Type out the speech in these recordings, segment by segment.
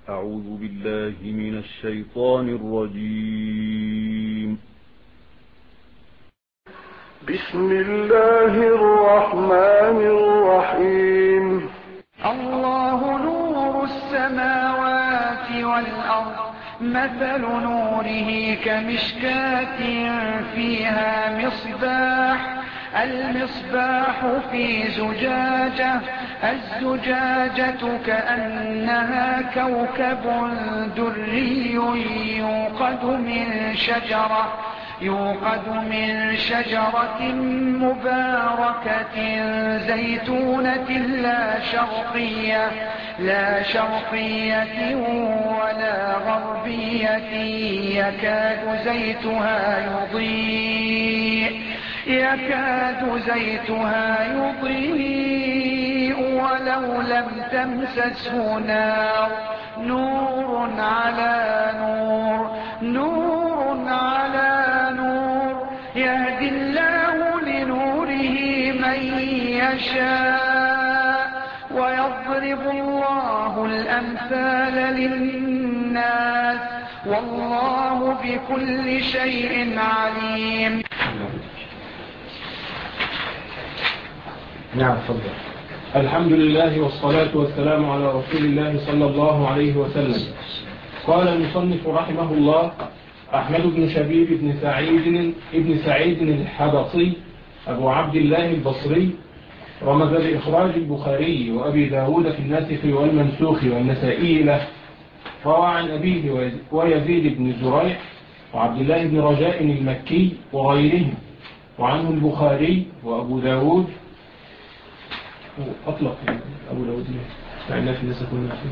أعوذ بالله من الشيطان الرجيم. بسم الله الرحمن الرحيم. الله نور السماوات والأرض، مثل نوره كمشكاة فيها مصباح، المصباح في زجاجة، الزجاجة كأنها كوكب دري يوقد من شجرة مباركة زيتونة لا شرقية ولا غربية، يكاد زيتها يضيء ولو لم تمسسه نار، نور على نور، يهدي الله لنوره من يشاء، ويضرب الله الأمثال للناس، والله بكل شيء عليم. نعم، تفضل. الحمد لله والصلاة والسلام على رسول الله صلى الله عليه وسلم. قال المصنف رحمه الله: أحمد بن شبيب بن سعيد الحبطي أبو عبد الله البصري، رمز بإخراج البخاري وأبي داود في الناسخ والمنسوخ والنسائي له. روى عن أبيه ويزيد بن زريع وعبد الله بن رجاء المكي وغيرهم، وعنه البخاري وأبو داود. أطلق أبو داود فإن في النسخ والنسخ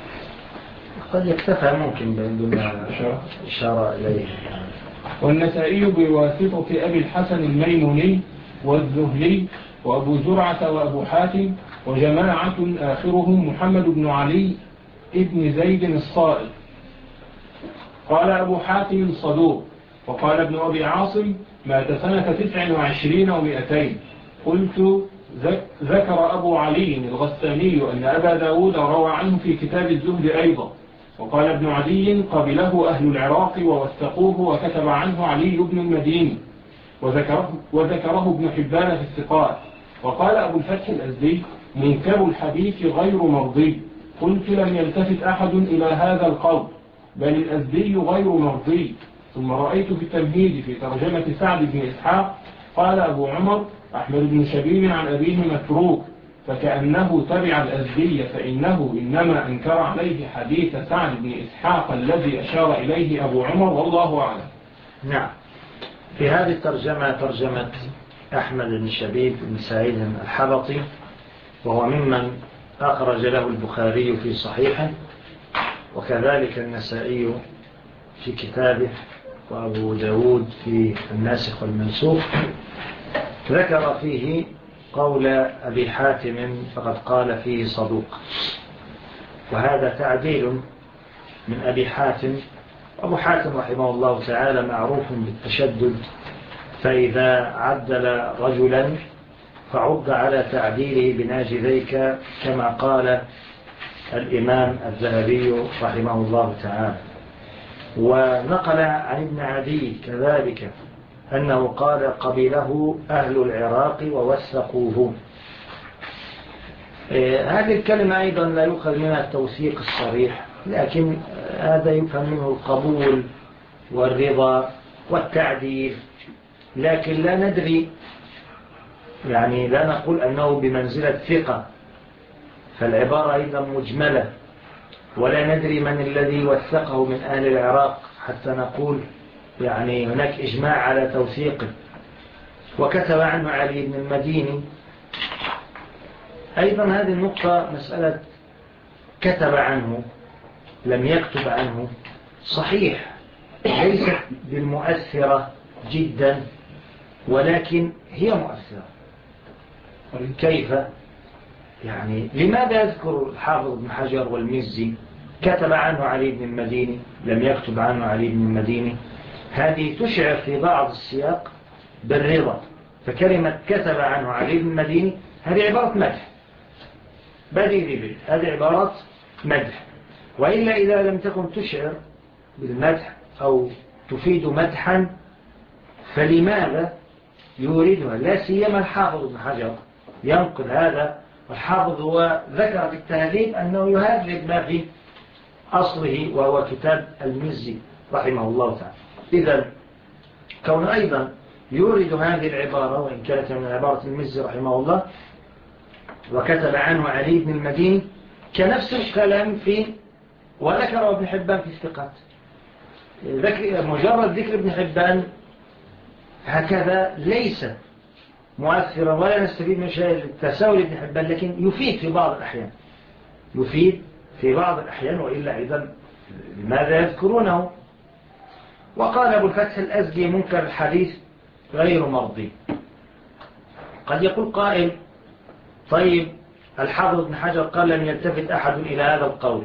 قد يكتفى ممكن بما إشارة إليه. والنسائي بواسطة أبي الحسن الميموني والزهلي وأبو زرعة وأبو حاتم وجماعة آخرهم محمد بن علي ابن زيد الصائغ. قال أبو حاتم صدوق. وقال ابن أبي عاصم مات سنة 29 و200. قلت: ذكر أبو علي الغساني أن أبا داود روى عنه في كتاب الزهد أيضا. وقال ابن عدي: قبله أهل العراق ووثقوه وكتب عنه علي بن المديني، وذكره ابن حبان في الثقات. وقال أبو الفتح الأزدي: منكر الحديث غير مرضي. قلت: لم يلتفت أحد إلى هذا القول، بل الأزدي غير مرضي. ثم رأيت في التمهيد في ترجمة سعد بن إسحاق قال أبو عمر: أحمد بن شبيب عن أبيه متروك، فكأنه تبع الأزدي، فإنه إنما أنكر عليه حديث سعد بن إسحاق الذي أشار إليه أبو عمر، والله أعلم. نعم. في هذه الترجمة ترجمة أحمد بن شبيب بن سعيد الحبطي، وهو ممن أخرج له البخاري في صحيحه، وكذلك النسائي في كتابه، وأبو داود في الناسخ والمنسوخ. ذكر فيه قول أبي حاتم فقد قال فيه صدوق، وهذا تعديل من أبي حاتم. أبو حاتم رحمه الله تعالى معروف بالتشدد، فإذا عدل رجلا فعد على تعديله بناجذيك، كما قال الإمام الذهبي رحمه الله تعالى. ونقل عن ابن عدي كذلك أنه قال: قبله أهل العراق ووثقوه. هذه الكلمة أيضا لا يؤخذ منها التوثيق الصريح، لكن هذا يفهم منه القبول والرضا والتعديل، لكن لا ندري، يعني لا نقول أنه بمنزلة ثقة، فالعبارة أيضا مجملة، ولا ندري من الذي وثقه من أهل العراق حتى نقول يعني هناك إجماع على توثيقه. وكتب عنه علي بن المديني أيضا. هذه النقطة مسألة كتب عنه لم يكتب عنه، صحيح ليست بالمؤثرة جدا، ولكن هي مؤثرة. كيف؟ يعني لماذا يذكر الحافظ ابن حجر والمزي كتب عنه علي بن المديني لم يكتب عنه علي بن المديني؟ هذه تشعر في بعض السياق بالرضا. فكلمة كتب عنه علي بن المديني هذه عبارة مدح، هذه عبارة مدح. وإلا إذا لم تكن تشعر بالمدح أو تفيد مدحا فلماذا يوردها؟ لا سيما الحافظ ابن حجر ينقل هذا، والحافظ هو ذكر في التهذيب أنه يهذب ما في أصله وهو كتاب المزي رحمه الله تعالى. إذن كون أيضا يورد هذه العبارة وإن كانت من عبارة المزي رحمه الله وكتب عنه علي بن المديني كنفس الكلام في وذكر ابن حبان في الثقات. مجرد ذكر ابن حبان هكذا ليس مؤثرا ولا نستفيد من شيء تساؤل ابن حبان، لكن يفيد في بعض الأحيان، يفيد في بعض الأحيان، وإلا أيضا لماذا يذكرونه؟ وقال أبو الفتح الأزدي منكر الحديث غير مرضي. قد يقول قائل طيب الحافظ ابن حجر قال لم يلتفت أحد إلى هذا القول،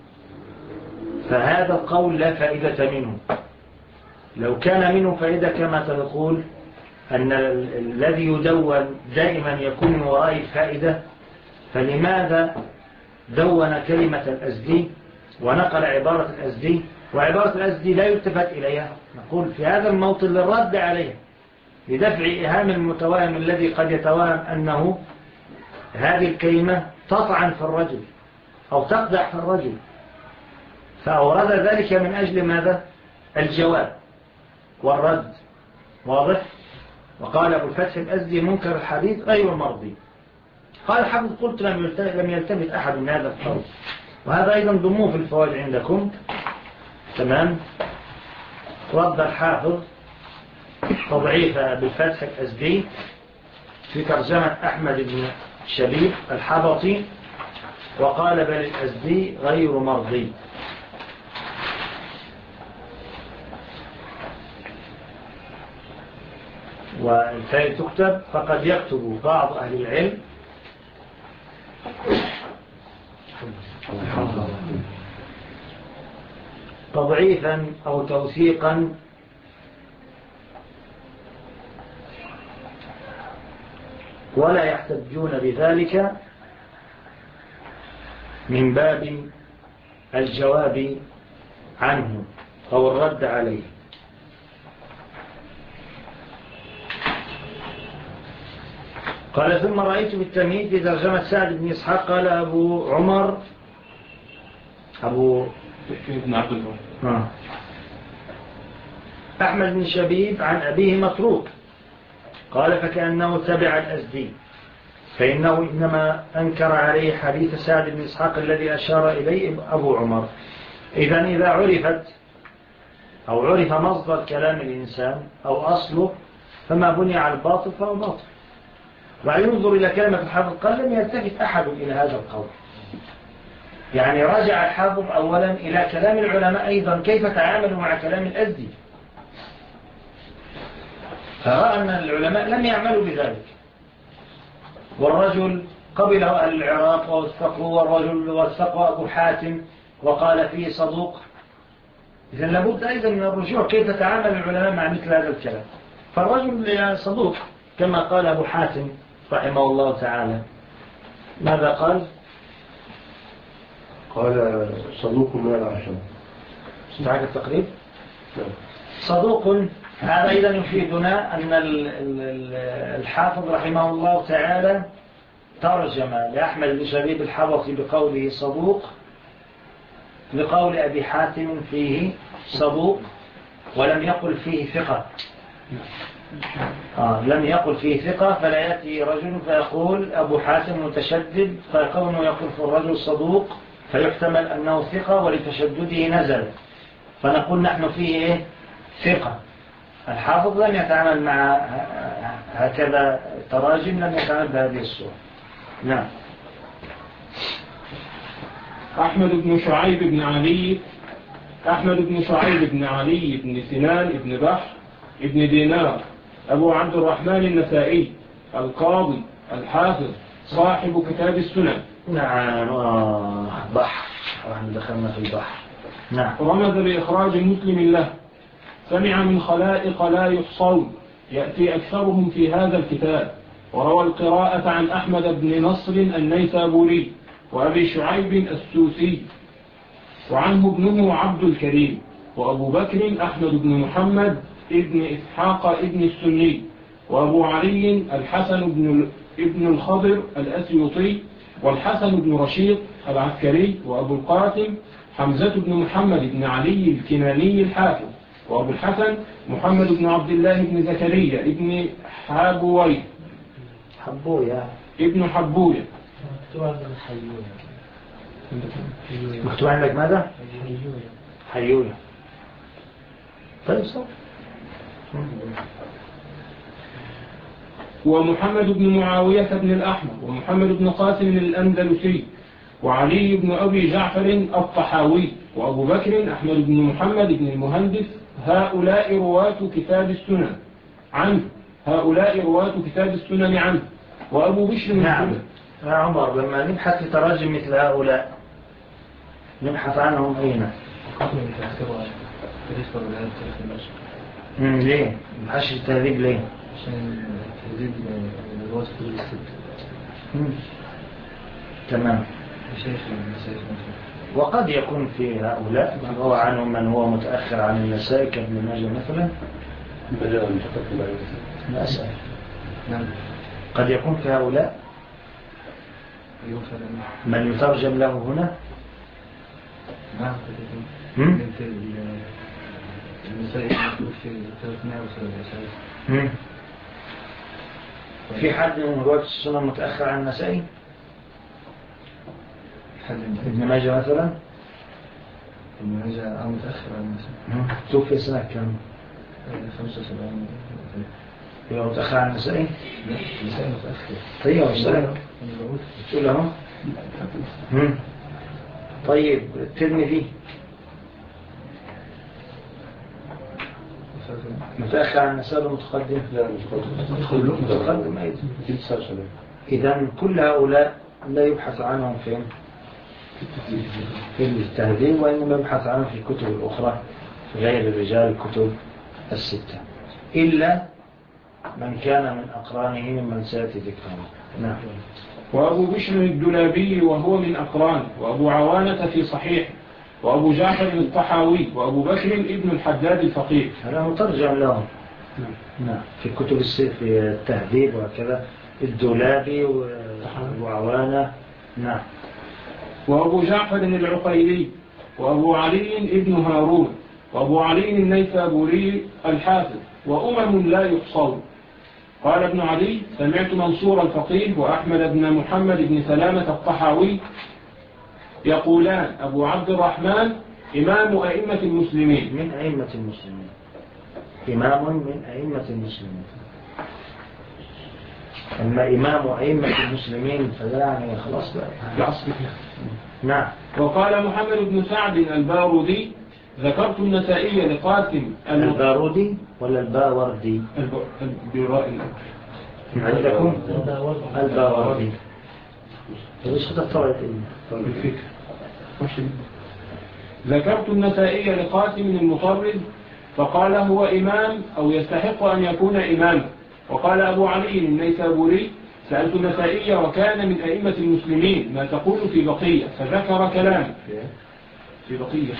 فهذا القول لا فائدة منه. لو كان منه فائدة كما تقول أن الذي يدون دائما يكون من وراء الفائدة، فلماذا دون كلمة الأزدي ونقل عبارة الأزدي، وعبارة الأزدي لا يلتفت إليها؟ نقول في هذا الموطن للرد عليه لدفع إهام المتوهم الذي قد يتوهم أنه هذه الكلمة تطعن في الرجل أو تقدح في الرجل، فأورد ذلك من أجل ماذا؟ الجواب والرد. واضح؟ وقال أبو الفتح الأزدي منكر الحديث غير مرضي. قال حافظ قلت لم يلتفت أحد من هذا القول، وهذا أيضا ضموه في الفوائد عندكم. تمام. رد الحافظ تضعيف بالفتح الأزدي في ترجمة أحمد بن شبيب الحبطي، وقال بل الأزدي غير مرضي. والفائدة تكتب فقد يكتب بعض أهل العلم تضعيفا أو توثيقا ولا يحتجون بذلك من باب الجواب عنه أو الرد عليه. قال ثم رأيت بالتمهيد في ترجمة سعد بن إسحاق قال أبو عمر أبو بن عبد الله أحمد بن شبيب عن أبيه متروك، قال فكأنه تبع الأزدي، فإنه إنما أنكر عليه حديث سعد بن إسحاق الذي أشار إليه أبو عمر. إذا عرفت أو عرف مصدر كلام الإنسان أو أصله فما بني على الباطل فهو باطل. وينظر إلى كلمة الحافظ قال لم يلتفت أحد إلى هذا القول، يعني رجع الحافظ أولا إلى كلام العلماء أيضا كيف تعاملوا مع كلام الأزدي، فرأى أن العلماء لم يعملوا بذلك، والرجل قبله أهل العراق ووثقوا، والرجل وثقوا أبو حاتم وقال فيه صدوق. إذن لابد أيضا من الرجوع كيف تعامل العلماء مع مثل هذا الكلام. فالرجل صدوق كما قال أبو حاتم رحمه الله تعالى. ماذا قال؟ قال صدوق من العشرة. سمعك التقريب؟ صدوق. هذا أيضا يفيدنا أن الحافظ رحمه الله تعالى ترجم لأحمد بن شبيب الحبطي بقوله صدوق لقول أبي حاتم فيه صدوق، ولم يقل فيه ثقة. لم يقل فيه ثقة، فلا يأتي رجل فيقول أبو حاتم متشدد، فكونه يقول في الرجل صدوق فيحتمل أنه ثقة ولتشدده نزل، فنقول نحن فيه ثقة. الحافظ لم يتعامل مع هكذا تراجم، لم يتعامل بهذه الصورة. نعم. أحمد بن شعيب بن علي بن سنان بن بحر ابن دينار أبو عبد الرحمن النسائي القاضي الحافظ صاحب كتاب السنن. نعم. بحر، نحن دخلنا في البحر. نعم. رمز لإخراج مسلم له، سمع من خلائق لا يحصون يأتي أكثرهم في هذا الكتاب، وروى القراءة عن أحمد بن نصر النيسابوري وأبي شعيب السوسي. وعنه ابنه عبد الكريم، وأبو بكر أحمد بن محمد ابن إسحاق ابن السني، وأبو علي الحسن ابن الخضر الأسيوطي، والحسن بن رشيد العسكري، وأبو القاسم حمزة بن محمد بن علي الكناني الحافظ، وأبو الحسن محمد بن عبد الله بن زكريا ابن حابوي ابن حبوية. مكتوب عندك ماذا؟ حيوية. طيب صح. ومحمد بن معاوية بن الأحمر، ومحمد بن قاسم الأندلسي، وعلي بن أبي جعفر الطحاوي، وأبو بكر أحمد بن محمد بن المهندس. هؤلاء رواة كتاب السنن عنه. وأبو بشر. نعم يا عمر، لما نبحث في تراجم مثل هؤلاء نبحث عنهم أين؟ ليه؟ نبحث في التهذيب ليه؟ عشان تهذيب رواة كتب الستة. تمام. وقد يكون في هؤلاء من هو عنهم من هو متأخر عن النسائي كابن ماجه مثلا. لا أسأل. نعم. قد يكون في هؤلاء من يترجم له هنا. نعم قد يكون. النسائي في 307. في حد من رواة السنة متأخر عن النسائي؟ ابن ماجه مثلا. ابن ماجه متأخر عن النسائي. توفي سنة كم؟ 75. يبقى متأخر عن النسائي؟ لا النسائي متأخر. طيب السنة تقول له. طيب الترمذي متأخر عن النسائي متقدم؟ لا متقدم أيضا. إذن كل هؤلاء لا يبحث عنهم في التهذيب، وإنما يبحث عنهم في الكتب الأخرى غير الرجال الكتب الستة، إلا من كان من أقرانه ممن سيأتي ذكرهم. نعم. وأبو بشر الدولابي وهو من أقران، وأبو عوانة في صحيح، وأبو جعفر الطحاوي، وأبو بكر ابن الحداد الفقيه. هذا مترجم لهم. نعم. في كتب في التهذيب وكذا الدولابي وأبو عوانة. نعم. وأبو جعفر العقيلي، وأبو علي ابن هارون، وأبو علي النيسابوري الحافظ، وأمم لا يحصون. قال ابن علي: سمعت منصور الفقيه وأحمد بن محمد بن سلامة الطحاوي يقولان: أبو عبد الرحمن إمام أئمة المسلمين. من أئمة المسلمين، إمام من أئمة المسلمين. أما إمام أئمة المسلمين فلا يعني خلاص بقى. نعم. وقال محمد بن سعد البارودي: ذكرت النسائي لقاسم. البارودي ولا الباوردي؟ بالراء عندكم الباوردي. ليش تطلعت بالفكر. ذكرت النسائي لقاسم المطرد فقال: هو إمام أو يستحق أن يكون إمام. وقال أبو علي النيسابوري: سألت النسائي وكان من أئمة المسلمين ما تقول في بقية، فذكر كلام في بقية.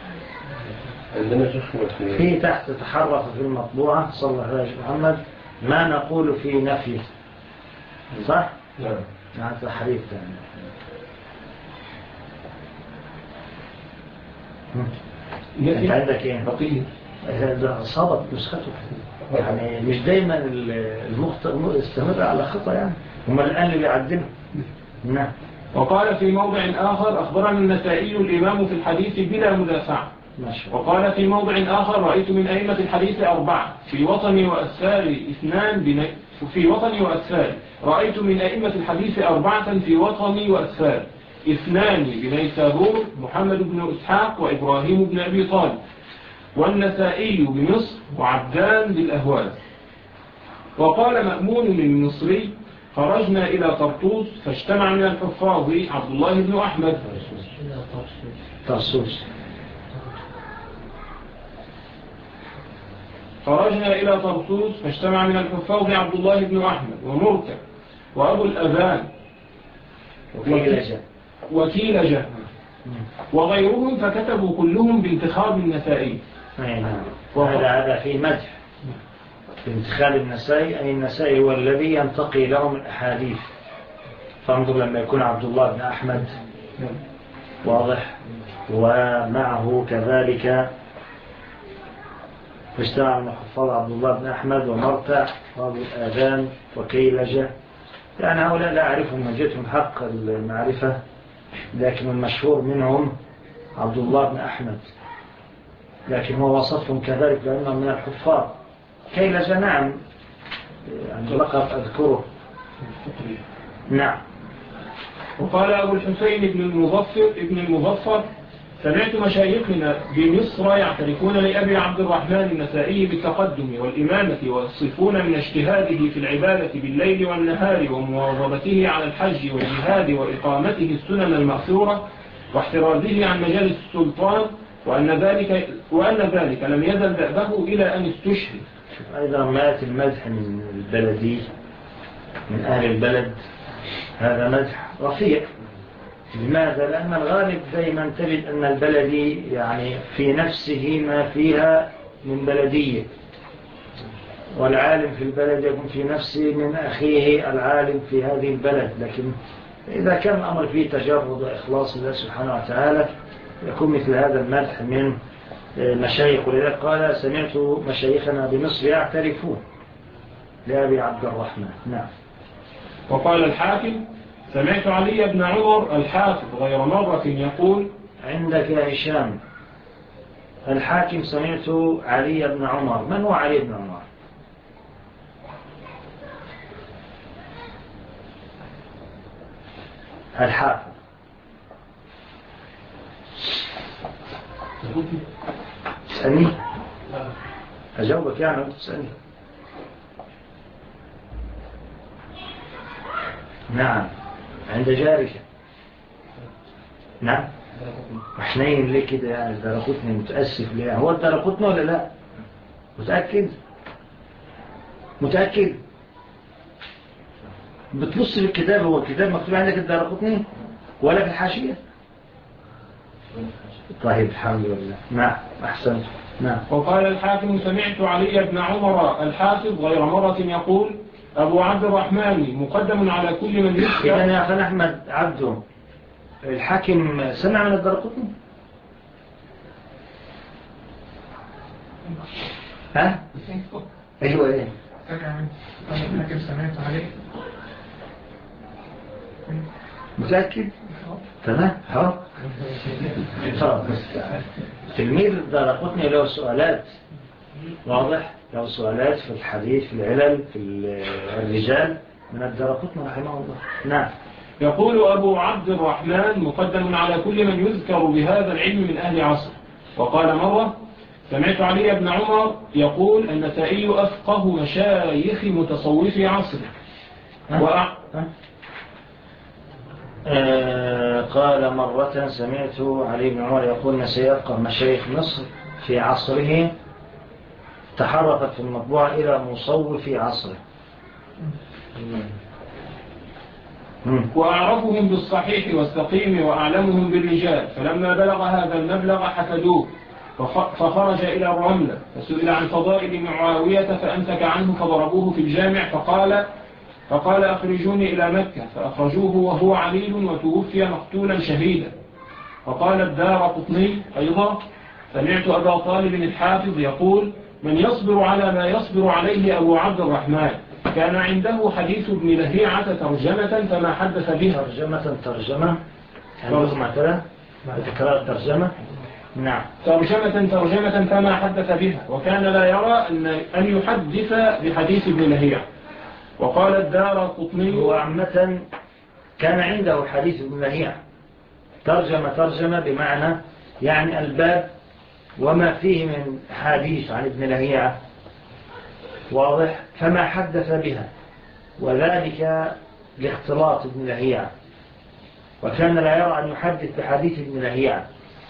في تحت تحرف في المطبوعة صلى الله عليه محمد ما نقول في نفيه، صح؟ نعم. تحريف ثاني. انت عندك ايه؟ بقية. ده صابت نسخته، يعني مش دايما المخطئ استمر على خطأ، يعني هم الآن اللي بيعدلوا. نعم. وقال في موضع آخر: أخبرنا النسائي الإمام في الحديث بلا مدافع. وقال في موضع آخر: رأيت من أئمة الحديث 4 في وطني وأسفاري 2 في وطني وأسفاري. رأيت من أئمة الحديث 4 في وطني وأسفاري، 2 بنيسابور: محمد بن إسحاق وإبراهيم بن أبي طالب، والنسائي بمصر وعبدان بالأهواز. وقال مأمون المصري: خرجنا إلى طرطوس فاجتمع من الحفاظ عبد الله بن أحمد. خرجنا إلى طرطوس فاجتمع من الحفاظ عبد الله بن أحمد ومركب وأبو الأذان وكيلجة وغيرهم فكتبوا كلهم بانتخاب النسائي. هذا في مدح بانتخاب النسائي، أي النسائي هو الذي ينتقي لهم الأحاديث. فانظر لما يكون عبد الله بن أحمد واضح، ومعه كذلك فاجتمع من حفاظ عبد الله بن أحمد ومرتع وابو الآذان وكيلجة، يعني هؤلاء لا أعرفهم من جهتهم حق المعرفة، لكن المشهور منهم عبد الله بن أحمد، لكن هو وصفهم كذلك لأنهم من الحفاظ. كيلجة نعم، يعني لقب أذكره. نعم. وقال أبو الحسين ابن المظفر سمعت مشايخنا بمصر يعترفون لأبي عبد الرحمن النسائي بالتقدم والإمامة، ويصفون من اجتهاده في العبادة بالليل والنهار ومواظبته على الحج والجهاد وإقامته السنن المأثورة واحترازه عن مجالس السلطان، وأن ذلك لم يزل دأبه إلى أن استشهد. أيضا ما يأتي المدح من البلدي من أهل البلد، هذا مدح رفيع. لماذا؟ لأن الغالب دائما تجد أن البلدي يعني في نفسه ما فيها من بلدية، والعالم في البلد يكون في نفسه من أخيه العالم في هذه البلد. لكن إذا كان الأمر فيه تجرد وإخلاص الله سبحانه وتعالى يكون مثل هذا المدح من مشايخ. ولذلك قال سمعت مشايخنا بمصر يعترفون لأبي عبد الرحمن. نعم. وقال الحاكم سمعت علي بن عمر الحافظ غير مرة يقول عندك يا هشام الحاكم سمعت علي بن عمر. من هو علي بن عمر؟ الحافظ. تسألني أجاوبك يعني وانت تسألني. نعم عند جارك. نعم. وحنين ليه كده يعني الدرقوتني متأسف ليه؟ هو الدرقوتني ولا لا؟ متأكد؟ متأكد؟ بتبص في الكتاب، هو الكتاب مكتوب عندك الدرقوتني ولا في الحاشية؟ طيب الحمد لله. نعم أحسنت. نعم. وقال الحاكم سمعت علي بن عمر الحافظ غير مرة يقول أبو عبد الرحمن مقدم على كل من يسكر. إذن يا أخي أحمد عبده الحاكم سمع من الدرقطني؟ ها؟ أيوة إيه؟ سمع من الحاكم سمعت عليه. متأكد؟ تمام؟ ها؟ تلميذ الدرقطني له سؤالات واضح، له سؤالات في الحديث في العلل في الرجال من الدرقطني رحمه الله. نعم. يقول أبو عبد الرحمن مقدم على كل من يذكر بهذا العلم من أهل عصر. وقال مرة سمعت علي بن عمر يقول النسائي أفقه مشايخ متصوفي عصره. قال مرة سمعت علي بن عمر يقول النسائي أفقه مشايخ مصر في عصره، تحرفت في المطبوعة إلى مصوف عصره. وأعرفهم بالصحيح والسقيم وأعلمهم بالرجال، فلما بلغ هذا المبلغ حسدوه فخرج إلى الرملة فسئل عن فضائل معاوية فأمسك عنه فضربوه في الجامع فقال أخرجوني إلى مكة، فأخرجوه وهو عليل وتوفي مقتولا شهيدا. فقال الدارقطني أيضا سمعت أبا طالب الحافظ يقول من يصبر على ما يصبر عليه أبو عبد الرحمن كان عنده حديث ابن لهيعة ترجمة فما حدث بها. ترجمة عندكم كذا تكرار الترجمة. نعم. ترجمة فما حدث بها، وكان لا يرى أن يحدث بحديث ابن لهيعة. وقال الدارقطني هو عامة كان عنده حديث ابن لهيعة ترجمة بمعنى يعني الباب وما فيه من حديث عن ابن لهيعة واضح، فما حدث بها، وذلك لاختلاط ابن لهيعة، وكان لا يرى أن يحدث بحديث ابن لهيعة.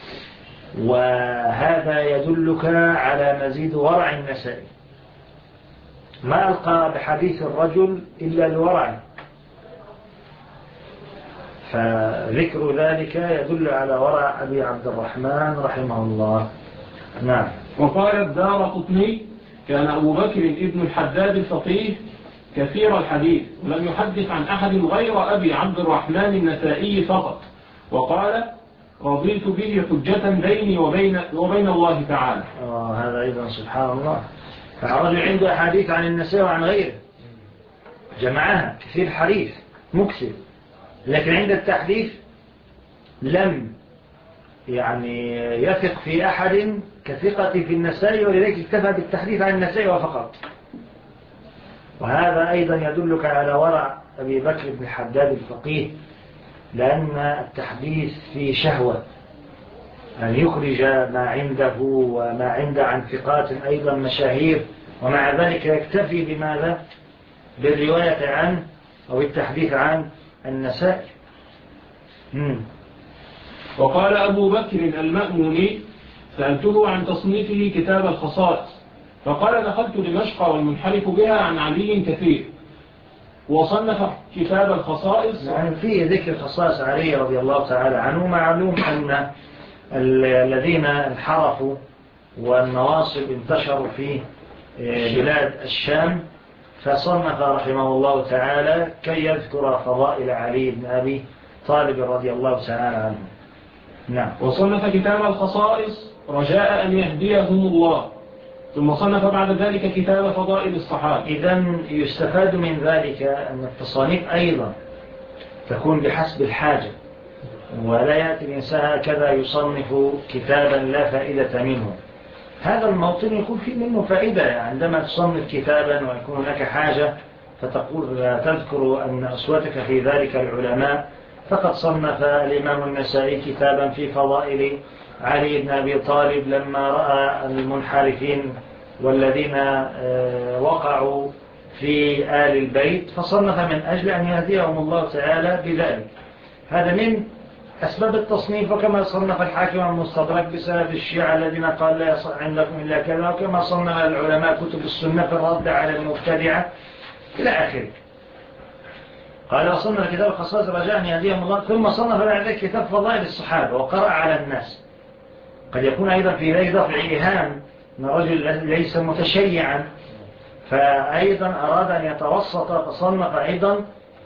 وهذا يدلك على مزيد ورع النسائي، ما ألقى بحديث الرجل إلا الورع، فذكر ذلك يدل على ورع أبي عبد الرحمن رحمه الله. نعم. وقال الدارقطني كان أبو بكر ابن الحداد الفقيه كثير الحديث ولم يحدث عن أحد غير أبي عبد الرحمن النسائي فقط، وقال رضيت به حجة بيني وبين الله تعالى. هذا أيضا سبحان الله، فالرجل عنده أحاديث عن النسائي وعن غيره جمعها، كثير حديث مكثر، لكن عند التحديث لم يعني يثق في أحد كثقة في النسائي، ولذلك اكتفى بالتحديث عن النسائي وفقط. وهذا أيضا يدلك على ورع أبي بكر بن الحداد الفقيه، لأن التحديث فيه شهوة أن يخرج ما عنده وما عنده عن ثقات أيضا مشاهير، ومع ذلك يكتفي بماذا؟ بالرواية عنه أو التحديث عن النسائي. وقال أبو بكر المأموني سألته عن تصنيفه كتاب الخصائص، فقال دخلت دمشق والمنحرف بها عن علي كثير، وصنف كتاب الخصائص. يعني فيه ذكر خصائص علي رضي الله تعالى عنه. معلوم أن الذين انحرفوا والنواصب انتشروا في بلاد الشام، فصنف رحمه الله تعالى كي يذكر فضائل علي بن أبي طالب رضي الله تعالى عنه. نعم. وصنف كتاب الخصائص رجاء أن يهديهم الله، ثم صنف بعد ذلك كتاب فضائل الصحابة. إذن يستفاد من ذلك أن التصانيف أيضا تكون بحسب الحاجة، ولا يأتي الإنسان هكذا يصنف كتابا لا فائدة منه. هذا الموطن يكون فيه منه فائدة، عندما تصنف كتابا ويكون هناك حاجة فتقول تذكر أن أسوتك في ذلك العلماء. فقد صنف الإمام النسائي كتابا في فضائل علي بن أبي طالب لما رأى المنحرفين والذين وقعوا في آل البيت، فصنف من أجل أن يهديهم الله تعالى بذلك. هذا من أسباب التصنيف. وكما صنف الحاكم المستدرك بسبب الشيعة الذين قال لا يصح عندكم إلا كذا، وكما صنف العلماء كتب السنة في الرد على المبتدعة إلى آخره. قال وصنف كتاب الخصائص رجاء أن يهديهم الله، ثم صنف بعد ذلك كتاب فضائل الصحابة وقرأ على الناس. قد يكون أيضا في ذلك دفع إيهام أن الرجل ليس متشيعا، فأيضا أراد أن يتوسط، فصنف أيضا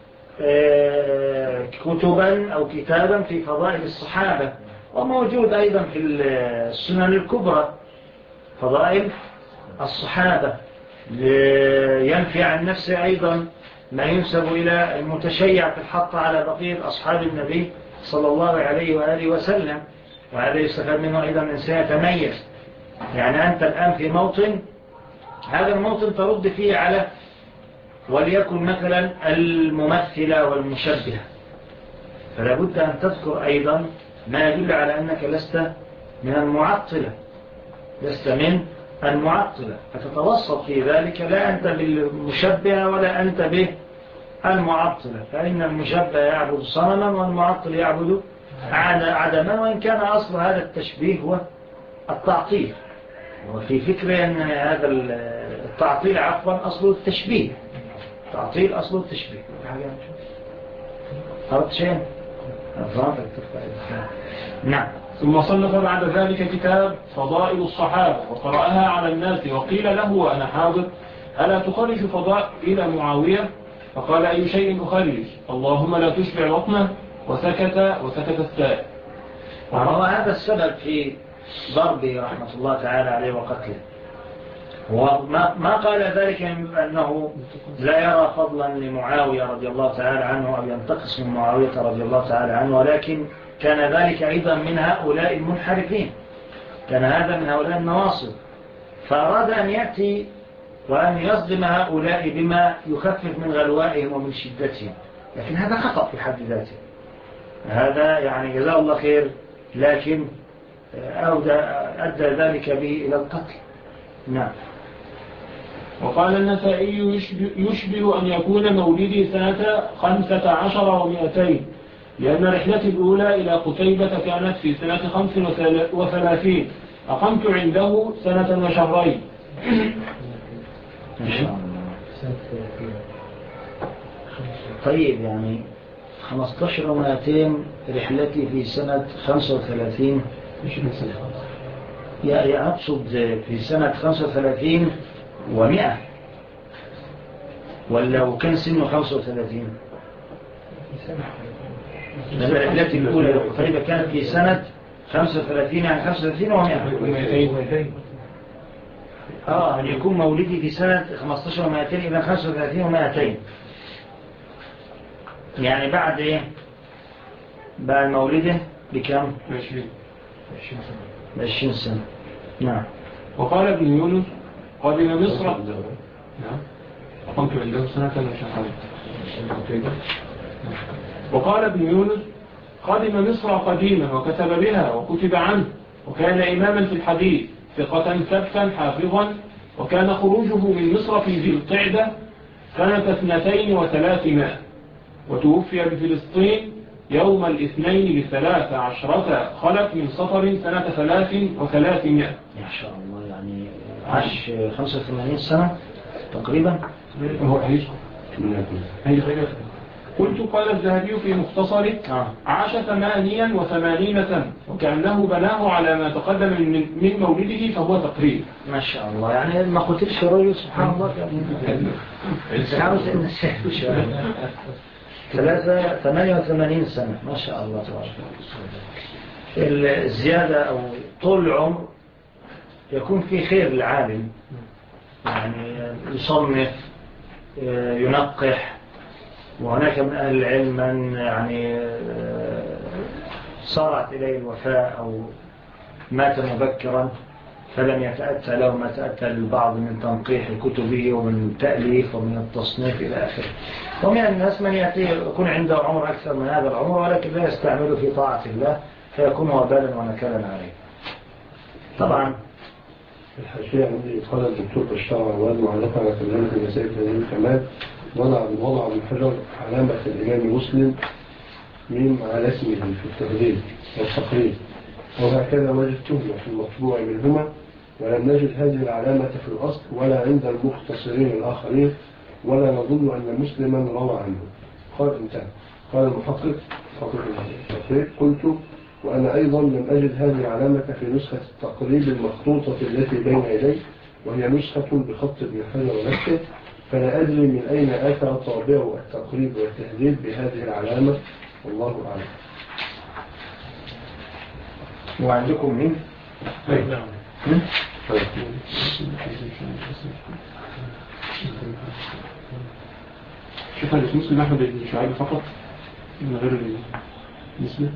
كتبا أو كتابا في فضائل الصحابة، وموجود أيضا في السنن الكبرى فضائل الصحابة، ينفي عن نفسه أيضا ما ينسب إلى المتشيع في الحق على بقية أصحاب النبي صلى الله عليه وآله وسلم. وهذا يستفاد منه أيضا من سيتميز. يعني أنت الآن في موطن، هذا الموطن ترد فيه على وليكن مثلا الممثلة والمشبهة، فلا بد أن تذكر أيضا ما يدل على أنك لست من المعطلة، لست من المعطلة، فتتوسط في ذلك. لا أنت بالمشبهة ولا أنت بالمعطلة، فإن المشبه يعبد صنما والمعطل يعبد عدما، وإن كان أصل هذا التشبيه هو التعطيل. وفي فكرة أن هذا التعطيل عفوا أصل التشبيه، تعطيل أصل التشبيه. أردت شيء؟ نعم. ثم صنف بعد ذلك كتاب فضائل الصحابة وقرأها على الناس، وقيل له وأنا حاضر ألا تخرج فضائل معاوية؟ فقال أي شيء أخرج؟ اللهم لا تشبع بطنه. وسكت السائل. وهذا السبب في ضربه رحمة الله تعالى عليه وقتله. وما قال ذلك أنه لا يرى فضلا لمعاوية رضي الله تعالى عنه أو ينتقص من معاوية رضي الله تعالى عنه، ولكن كان ذلك أيضا من هؤلاء المنحرفين، كان هذا من هؤلاء النواصب، فأراد أن يأتي وأن يصدم هؤلاء بما يخفف من غلوائهم ومن شدتهم، لكن هذا خطأ في حد ذاته. هذا يعني جزاه الله خير، لكن أدى ذلك به إلى القتل. نعم. وقال النسائي يشبه أن يكون مولدي سنة 15 و200، لأن رحلتي الأولى إلى قتيبة كانت في سنة 35، أقمت عنده سنة وشهرين. طيب، يعني 15 و200 رحلتي في سنة 35. يا أقصد في سنة 35 و100، ولا كان سنه 35؟ رحلتي الأولى تقريبا كانت في سنة 35، يعني 35 و100. يعني يكون مولدي في سنة 15 و200 إلى 35 و200، يعني بعد إيه؟ بعد مولده بكم؟ 20 سنة. نعم. وقال ابن يونس قدم مصر. نعم. قمت عنده سنة وقال ابن يونس قدم مصر قديما وكتب بها وكتب عنه، وكان إماما في الحديث ثقة ثبتا حافظا، وكان خروجه من مصر في ذي القعدة سنة 32، وتوفي بفلسطين يوم الاثنين ب13 خلف من صفر سنة 3300. ما شاء الله، يعني عاش 85 سنة تقريبا. هو قلت قال الذهبي في مختصره عاش 88 سنة، وكأنه بناه على ما تقدم من مولده، فهو تقريب. ما شاء الله، يعني ما قتلش رجل سبحان الله. عاوز ان الشهر 88 سنة، ما شاء الله تبارك الله. الزيادة أو طول العمر يكون في خير العالم، يعني يصنف ينقح. وهناك من أهل العلم من يعني صارت إليه الوفاة أو مات مبكرا فلم يتأتى له ما تأتى للبعض من تنقيح كتبه ومن التأليف ومن التصنيف إلى آخره. ومن الناس من يكون عنده عمر أكثر من هذا العمر ولكن لا يستعمله في طاعة الله فيكون وبالا ونكالا عليه. طبعا الحاشية عندي قال الدكتور بشار عواد معلقة على كلمة المسائل هذه الكمال وضع ابن حجر علامة الإمام مسلم من على اسمه في التهذيب والتقريب، وهكذا وجدته في المطبوع منهما، ولم نجد هذه العلامة في الأصل ولا عند المختصرين الآخرين، ولا نظن أن مسلما روى عنه. قال انتهى. قال المحقق قلت وأنا أيضا لم أجد هذه العلامة في نسخة التقريب المخطوطة التي بين يدي، وهي نسخة بخط ابن حجر نفسه، فلا أدري من أين أتى طابع التقريب والتهذيب بهذه العلامة، والله أعلم. وعندكم مين؟ نعم. شوف هل اسم مسلم أحمد بن شعيب فقط من غير الاسم؟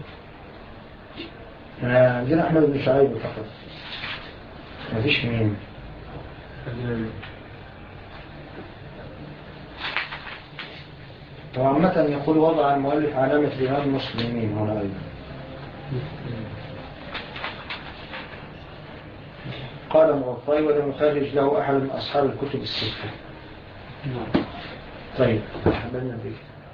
عندنا أحمد بن شعيب فقط، ما فيش مين. وعامة يقول وضع المؤلف علامة الإمام المسلمين هنا أيضا. قال موطئ ولم يخرج له أحد من أصحاب الكتب الستة. طيب حبلنا بك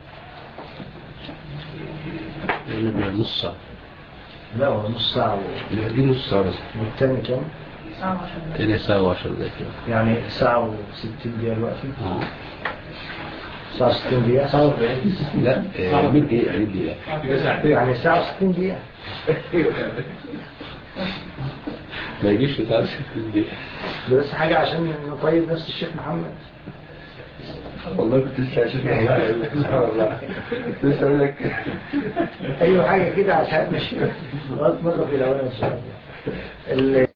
نص ساعة. لا هو نص ساعة دي نص ساعة بس. والتاني كم؟ تاني ساعة و10 دقائق. يعني ساعة و60 دقيقة دلوقتي. ساعة 60 دقيقة. ساعة 40. لا 100 دقيقة 100 دقيقة. يعني ساعة 60 دقيقة. ما يجيش في ساعة 60 دقيقة. بس حاجة عشان نطيب نفس الشيخ محمد. والله كنت لسه أشوف والله كنت لسه أقول لك أيوة حاجة كده عشان مش مرة في الأول إن شاء الله.